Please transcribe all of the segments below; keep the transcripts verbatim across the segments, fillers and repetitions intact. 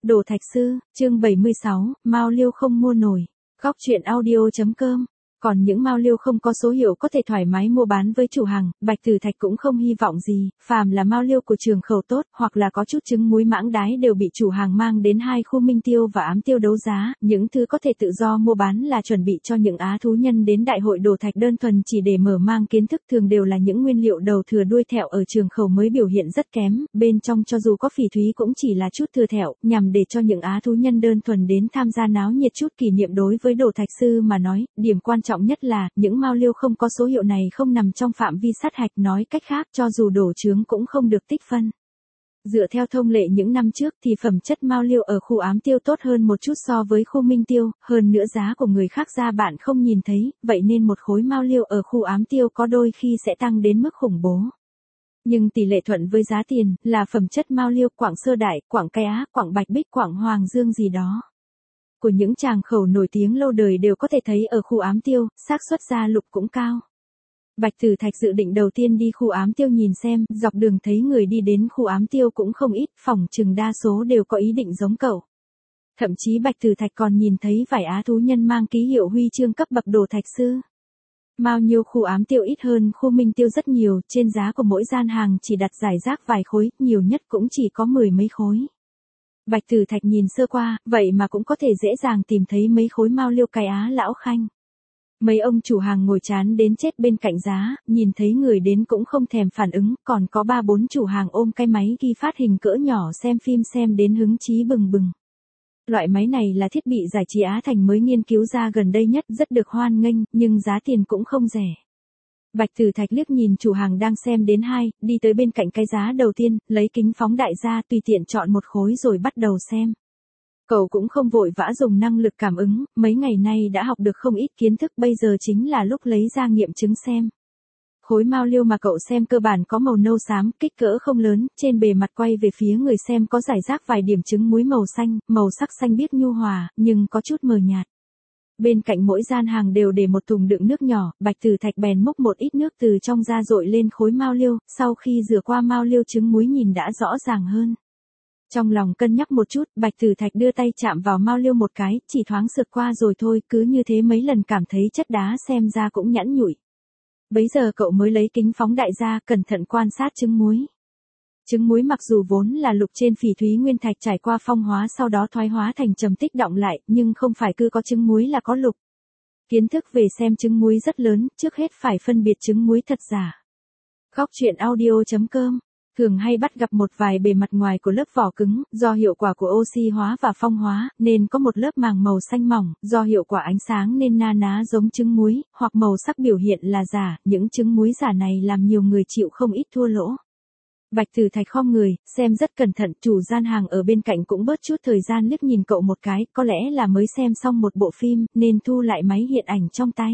Đồ Thạch Sư, chương bảy mươi sáu, Mao Liêu không mua nổi. Góc truyện audio.com. Còn những Mao Liêu không có số hiệu có thể thoải mái mua bán với chủ hàng, Bạch Tử Thạch cũng không hy vọng gì, phàm là Mao Liêu của trường khẩu tốt, hoặc là có chút trứng muối mãng đái đều bị chủ hàng mang đến hai khu Minh Tiêu và Ám Tiêu đấu giá, những thứ có thể tự do mua bán là chuẩn bị cho những á thú nhân đến đại hội Đồ Thạch đơn thuần chỉ để mở mang kiến thức, thường đều là những nguyên liệu đầu thừa đuôi thẹo ở trường khẩu mới biểu hiện rất kém, bên trong cho dù có phỉ thúy cũng chỉ là chút thừa thẹo, nhằm để cho những á thú nhân đơn thuần đến tham gia náo nhiệt chút kỷ niệm. Đối với Đồ Thạch Sư mà nói, điểm quan trọng nhất là, những Mao Liêu không có số hiệu này không nằm trong phạm vi sát hạch, nói cách khác, cho dù đổ trướng cũng không được tích phân. Dựa theo thông lệ những năm trước thì phẩm chất Mao Liêu ở khu Ám Tiêu tốt hơn một chút so với khu Minh Tiêu, hơn nữa giá của người khác ra bạn không nhìn thấy, vậy nên một khối Mao Liêu ở khu Ám Tiêu có đôi khi sẽ tăng đến mức khủng bố. Nhưng tỷ lệ thuận với giá tiền, là phẩm chất Mao Liêu Quảng Sơ Đại, Quảng Cái Á, Quảng Bạch Bích, Quảng Hoàng Dương gì đó của những tràng khẩu nổi tiếng lâu đời đều có thể thấy ở khu Ám Tiêu, xác suất ra lục cũng cao. Bạch Tử Thạch dự định đầu tiên đi khu Ám Tiêu nhìn xem, dọc đường thấy người đi đến khu Ám Tiêu cũng không ít, phỏng chừng đa số đều có ý định giống cậu. Thậm chí Bạch Tử Thạch còn nhìn thấy vài á thú nhân mang ký hiệu huy chương cấp bậc Đồ Thạch Sư. Mao nhiêu khu Ám Tiêu ít hơn khu Minh Tiêu rất nhiều, trên giá của mỗi gian hàng chỉ đặt giải rác vài khối, nhiều nhất cũng chỉ có mười mấy khối. Bạch Tử Thạch nhìn sơ qua, vậy mà cũng có thể dễ dàng tìm thấy mấy khối Mao Liêu Cái Á lão khanh. Mấy ông chủ hàng ngồi chán đến chết bên cạnh giá, nhìn thấy người đến cũng không thèm phản ứng, còn có ba bốn chủ hàng ôm cái máy ghi phát hình cỡ nhỏ xem phim xem đến hứng chí bừng bừng. Loại máy này là thiết bị giải trí Á Thành mới nghiên cứu ra gần đây nhất, rất được hoan nghênh, nhưng giá tiền cũng không rẻ. Bạch Tử Thạch liếc nhìn chủ hàng đang xem đến hai, đi tới bên cạnh cái giá đầu tiên, lấy kính phóng đại ra tùy tiện chọn một khối rồi bắt đầu xem. Cậu cũng không vội vã dùng năng lực cảm ứng, mấy ngày nay đã học được không ít kiến thức, bây giờ chính là lúc lấy ra nghiệm chứng xem. Khối Mao Liêu mà cậu xem cơ bản có màu nâu xám, kích cỡ không lớn, trên bề mặt quay về phía người xem có rải rác vài điểm trứng muối màu xanh, màu sắc xanh biếc nhu hòa, nhưng có chút mờ nhạt. Bên cạnh mỗi gian hàng đều để một thùng đựng nước nhỏ, Bạch Tử Thạch bèn múc một ít nước từ trong ra dội lên khối Mao Liêu, sau khi rửa qua Mao Liêu trứng muối nhìn đã rõ ràng hơn. Trong lòng cân nhắc một chút, Bạch Tử Thạch đưa tay chạm vào Mao Liêu một cái, chỉ thoáng sượt qua rồi thôi, cứ như thế mấy lần cảm thấy chất đá xem ra cũng nhẵn nhụi. Bấy giờ cậu mới lấy kính phóng đại ra, cẩn thận quan sát trứng muối. Trứng muối mặc dù vốn là lục trên phỉ thúy nguyên thạch trải qua phong hóa sau đó thoái hóa thành trầm tích đọng lại, nhưng không phải cứ có trứng muối là có lục. Kiến thức về xem trứng muối rất lớn, trước hết phải phân biệt trứng muối thật giả. Góc truyện audio.com. Thường hay bắt gặp một vài bề mặt ngoài của lớp vỏ cứng, do hiệu quả của oxy hóa và phong hóa, nên có một lớp màng màu xanh mỏng, do hiệu quả ánh sáng nên na ná giống trứng muối, hoặc màu sắc biểu hiện là giả, những trứng muối giả này làm nhiều người chịu không ít thua lỗ. Bạch Tử Thạch khom người, xem rất cẩn thận, chủ gian hàng ở bên cạnh cũng bớt chút thời gian liếc nhìn cậu một cái, có lẽ là mới xem xong một bộ phim, nên thu lại máy hiện ảnh trong tay.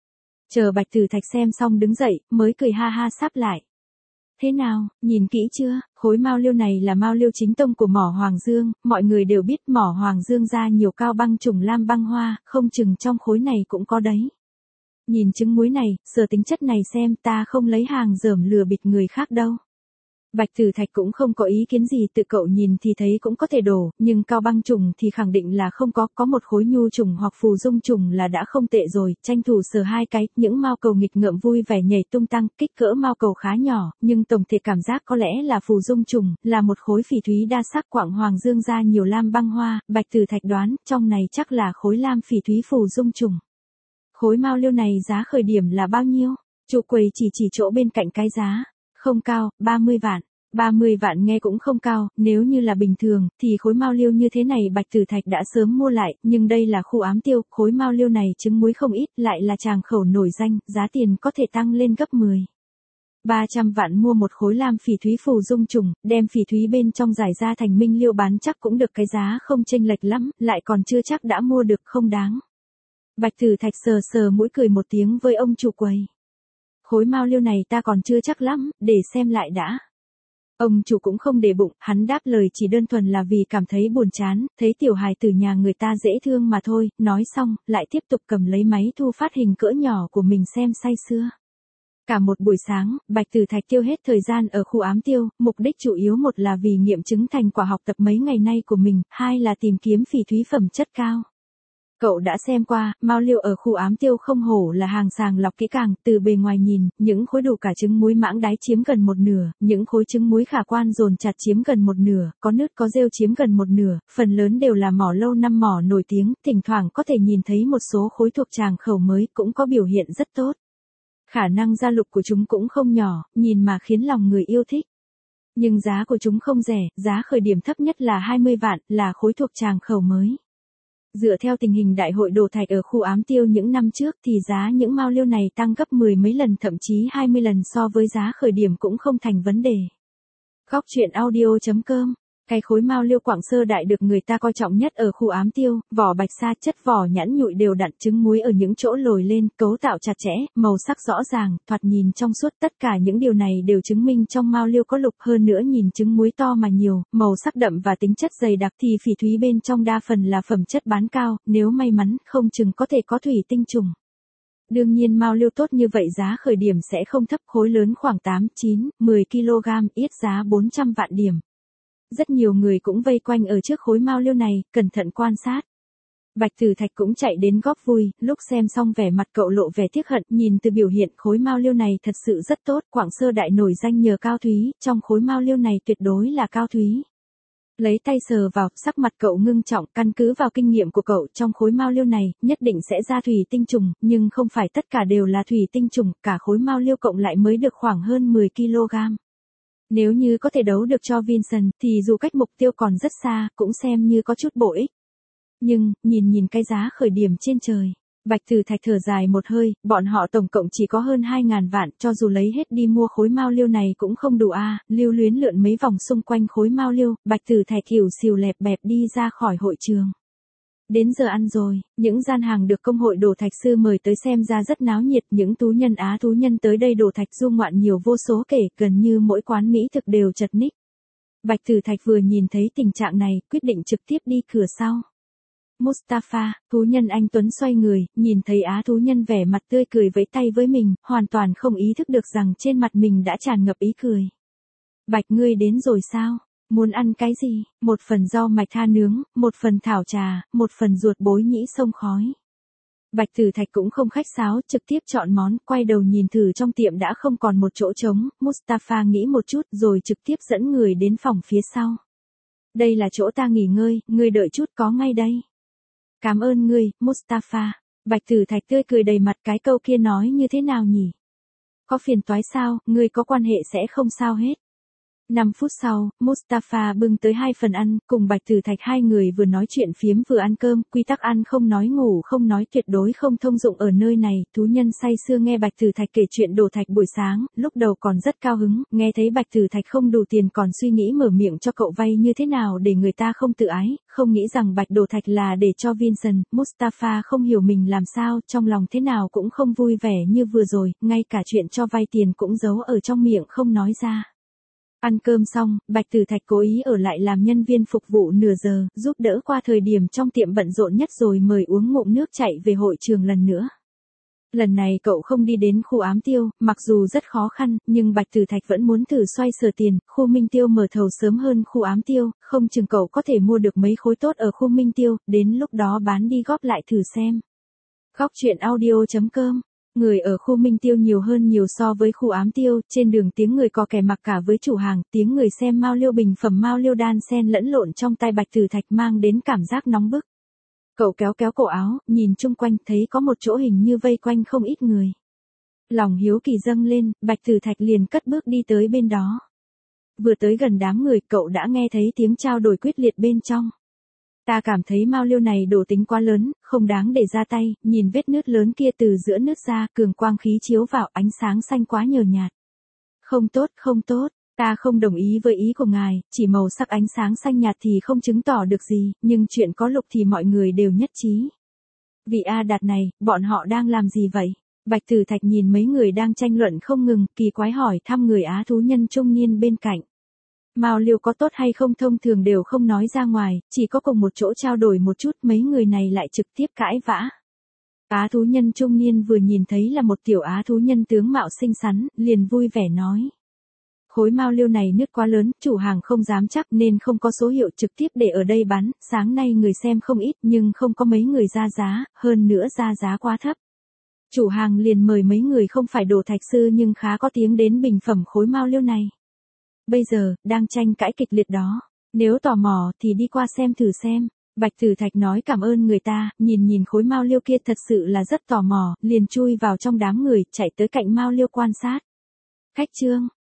Chờ Bạch Tử Thạch xem xong đứng dậy, mới cười ha ha sáp lại. Thế nào, nhìn kỹ chưa, khối Mao Liêu này là Mao Liêu chính tông của mỏ Hoàng Dương, mọi người đều biết mỏ Hoàng Dương ra nhiều cao băng trùng lam băng hoa, không chừng trong khối này cũng có đấy. Nhìn trứng muối này, sờ tính chất này xem, ta không lấy hàng dởm lừa bịp người khác đâu. Bạch Tử Thạch cũng không có ý kiến gì, tự cậu nhìn thì thấy cũng có thể đổ, nhưng cao băng trùng thì khẳng định là không có, có một khối nhu trùng hoặc phù dung trùng là đã không tệ rồi, tranh thủ sờ hai cái, những mao cầu nghịch ngợm vui vẻ nhảy tung tăng, kích cỡ mao cầu khá nhỏ, nhưng tổng thể cảm giác có lẽ là phù dung trùng, là một khối phỉ thúy đa sắc Quảng Hoàng Dương ra nhiều lam băng hoa, Bạch Tử Thạch đoán, trong này chắc là khối lam phỉ thúy phù dung trùng. Khối Mao Liêu này giá khởi điểm là bao nhiêu? Chủ quầy chỉ chỉ chỗ bên cạnh cái giá. Không cao, ba mươi vạn. ba mươi vạn nghe cũng không cao, nếu như là bình thường, thì khối Mao Liêu như thế này Bạch Tử Thạch đã sớm mua lại, nhưng đây là khu Ám Tiêu, khối Mao Liêu này trứng muối không ít, lại là tràng khẩu nổi danh, giá tiền có thể tăng lên gấp mười. ba trăm vạn mua một khối lam phỉ thúy phù dung trùng, đem phỉ thúy bên trong giải ra thành minh liêu bán chắc cũng được, cái giá không chênh lệch lắm, lại còn chưa chắc đã mua được, không đáng. Bạch Tử Thạch sờ sờ mũi cười một tiếng với ông chủ quầy. Khối Mao Liêu này ta còn chưa chắc lắm, để xem lại đã. Ông chủ cũng không để bụng, hắn đáp lời chỉ đơn thuần là vì cảm thấy buồn chán, thấy tiểu hài từ nhà người ta dễ thương mà thôi, nói xong, lại tiếp tục cầm lấy máy thu phát hình cỡ nhỏ của mình xem say sưa. Cả một buổi sáng, Bạch Tử Thạch tiêu hết thời gian ở khu ám tiêu, mục đích chủ yếu một là vì nghiệm chứng thành quả học tập mấy ngày nay của mình, hai là tìm kiếm phỉ thúy phẩm chất cao. Cậu đã xem qua, mao liêu ở khu ám tiêu không hổ là hàng sàng lọc kỹ càng, từ bề ngoài nhìn, những khối đủ cả trứng muối mãng đái chiếm gần một nửa, những khối trứng muối khả quan dồn chặt chiếm gần một nửa, có nứt có rêu chiếm gần một nửa, phần lớn đều là mỏ lâu năm mỏ nổi tiếng, thỉnh thoảng có thể nhìn thấy một số khối thuộc tràng khẩu mới cũng có biểu hiện rất tốt. Khả năng gia lục của chúng cũng không nhỏ, nhìn mà khiến lòng người yêu thích. Nhưng giá của chúng không rẻ, giá khởi điểm thấp nhất là hai mươi vạn, là khối thuộc tràng khẩu mới. Dựa theo tình hình đại hội đồ thạch ở khu ám tiêu những năm trước thì giá những mao liêu này tăng gấp mười mấy lần thậm chí hai mươi lần so với giá khởi điểm cũng không thành vấn đề. Góc truyện audio chấm com. Cái khối mao liêu Quảng Sơ Đại được người ta coi trọng nhất ở khu ám tiêu, vỏ bạch sa chất vỏ nhẵn nhụi đều đặn, trứng muối ở những chỗ lồi lên, cấu tạo chặt chẽ, màu sắc rõ ràng, thoạt nhìn trong suốt, tất cả những điều này đều chứng minh trong mao liêu có lục, hơn nữa nhìn trứng muối to mà nhiều, màu sắc đậm và tính chất dày đặc thì phỉ thúy bên trong đa phần là phẩm chất bán cao, nếu may mắn, không chừng có thể có thủy tinh trùng. Đương nhiên mao liêu tốt như vậy giá khởi điểm sẽ không thấp, khối lớn khoảng tám, chín, mười ki lô gam, ít giá bốn trăm vạn điểm. Rất nhiều người cũng vây quanh ở trước khối mao liêu này, cẩn thận quan sát. Bạch Tử Thạch cũng chạy đến góp vui, lúc xem xong vẻ mặt cậu lộ vẻ tiếc hận, nhìn từ biểu hiện khối mao liêu này thật sự rất tốt, Quảng Sơ Đại nổi danh nhờ cao thúy, trong khối mao liêu này tuyệt đối là cao thúy. Lấy tay sờ vào, sắc mặt cậu ngưng trọng, căn cứ vào kinh nghiệm của cậu, trong khối mao liêu này, nhất định sẽ ra thủy tinh trùng, nhưng không phải tất cả đều là thủy tinh trùng, cả khối mao liêu cộng lại mới được khoảng hơn mười ki lô gam. Nếu như có thể đấu được cho Vincent, thì dù cách mục tiêu còn rất xa, cũng xem như có chút bổ ích. Nhưng, nhìn nhìn cái giá khởi điểm trên trời, Bạch Tử Thạch thở dài một hơi, bọn họ tổng cộng chỉ có hơn hai ngàn vạn, cho dù lấy hết đi mua khối mao liêu này cũng không đủ a. À. Lưu luyến lượn mấy vòng xung quanh khối mao liêu, Bạch Tử Thạch hiểu xìu lẹp bẹp đi ra khỏi hội trường. Đến giờ ăn rồi, những gian hàng được công hội đồ thạch sư mời tới xem ra rất náo nhiệt, những tú nhân á tú nhân tới đây đồ thạch du ngoạn nhiều vô số kể, gần như mỗi quán mỹ thực đều chật ních. Bạch Tử Thạch vừa nhìn thấy tình trạng này, quyết định trực tiếp đi cửa sau. Mustafa, thú nhân anh Tuấn xoay người, nhìn thấy á thú nhân vẻ mặt tươi cười vẫy tay với mình, hoàn toàn không ý thức được rằng trên mặt mình đã tràn ngập ý cười. Bạch ngươi đến rồi sao? Muốn ăn cái gì? Một phần rau mạch tha nướng, một phần thảo trà, một phần ruột bối nhĩ sông khói. Bạch Tử Thạch cũng không khách sáo, trực tiếp chọn món, quay đầu nhìn thử trong tiệm đã không còn một chỗ trống, Mustafa nghĩ một chút rồi trực tiếp dẫn người đến phòng phía sau. Đây là chỗ ta nghỉ ngơi, ngươi đợi chút có ngay đây. Cảm ơn ngươi, Mustafa. Bạch Tử Thạch tươi cười đầy mặt, cái câu kia nói như thế nào nhỉ? Có phiền toái sao, ngươi có quan hệ sẽ không sao hết. năm phút sau, Mustafa bưng tới hai phần ăn, cùng Bạch Tử Thạch hai người vừa nói chuyện phiếm vừa ăn cơm, quy tắc ăn không nói ngủ không nói tuyệt đối không thông dụng ở nơi này, thú nhân say sưa nghe Bạch Tử Thạch kể chuyện đồ thạch buổi sáng, lúc đầu còn rất cao hứng, nghe thấy Bạch Tử Thạch không đủ tiền còn suy nghĩ mở miệng cho cậu vay như thế nào để người ta không tự ái, không nghĩ rằng Bạch đồ thạch là để cho Vincent, Mustafa không hiểu mình làm sao, trong lòng thế nào cũng không vui vẻ như vừa rồi, ngay cả chuyện cho vay tiền cũng giấu ở trong miệng không nói ra. Ăn cơm xong, Bạch Tử Thạch cố ý ở lại làm nhân viên phục vụ nửa giờ, giúp đỡ qua thời điểm trong tiệm bận rộn nhất rồi mời uống ngụm nước chạy về hội trường lần nữa. Lần này cậu không đi đến khu ám tiêu, mặc dù rất khó khăn, nhưng Bạch Tử Thạch vẫn muốn thử xoay sở tiền, khu Minh Tiêu mở thầu sớm hơn khu ám tiêu, không chừng cậu có thể mua được mấy khối tốt ở khu Minh Tiêu, đến lúc đó bán đi góp lại thử xem. Góc truyện audio chấm com. Người ở khu Minh Tiêu nhiều hơn nhiều so với khu ám tiêu, trên đường tiếng người có kẻ mặc cả với chủ hàng, tiếng người xem mao liêu bình phẩm mao liêu đan xen lẫn lộn trong tay Bạch Tử Thạch mang đến cảm giác nóng bức. Cậu kéo kéo cổ áo, nhìn chung quanh thấy có một chỗ hình như vây quanh không ít người. Lòng hiếu kỳ dâng lên, Bạch Tử Thạch liền cất bước đi tới bên đó. Vừa tới gần đám người, cậu đã nghe thấy tiếng trao đổi quyết liệt bên trong. Ta cảm thấy mao liêu này đổ tính quá lớn, không đáng để ra tay, nhìn vết nứt lớn kia từ giữa nứt ra, cường quang khí chiếu vào, ánh sáng xanh quá nhờ nhạt. Không tốt, không tốt, ta không đồng ý với ý của ngài, chỉ màu sắc ánh sáng xanh nhạt thì không chứng tỏ được gì, nhưng chuyện có lục thì mọi người đều nhất trí. Vị A Đạt này, bọn họ đang làm gì vậy? Bạch Tử Thạch nhìn mấy người đang tranh luận không ngừng, kỳ quái hỏi thăm người á thú nhân trung niên bên cạnh. Mao liêu có tốt hay không thông thường đều không nói ra ngoài, chỉ có cùng một chỗ trao đổi một chút mấy người này lại trực tiếp cãi vã. Á thú nhân trung niên vừa nhìn thấy là một tiểu á thú nhân tướng mạo xinh xắn, liền vui vẻ nói. Khối mao liêu này nứt quá lớn, chủ hàng không dám chắc nên không có số hiệu trực tiếp để ở đây bán, sáng nay người xem không ít nhưng không có mấy người ra giá, hơn nữa ra giá quá thấp. Chủ hàng liền mời mấy người không phải đồ thạch sư nhưng khá có tiếng đến bình phẩm khối mao liêu này. Bây giờ, đang tranh cãi kịch liệt đó. Nếu tò mò thì đi qua xem thử xem. Bạch Tử Thạch nói cảm ơn người ta, nhìn nhìn khối mao liêu kia thật sự là rất tò mò, liền chui vào trong đám người, chạy tới cạnh mao liêu quan sát. Khách trương,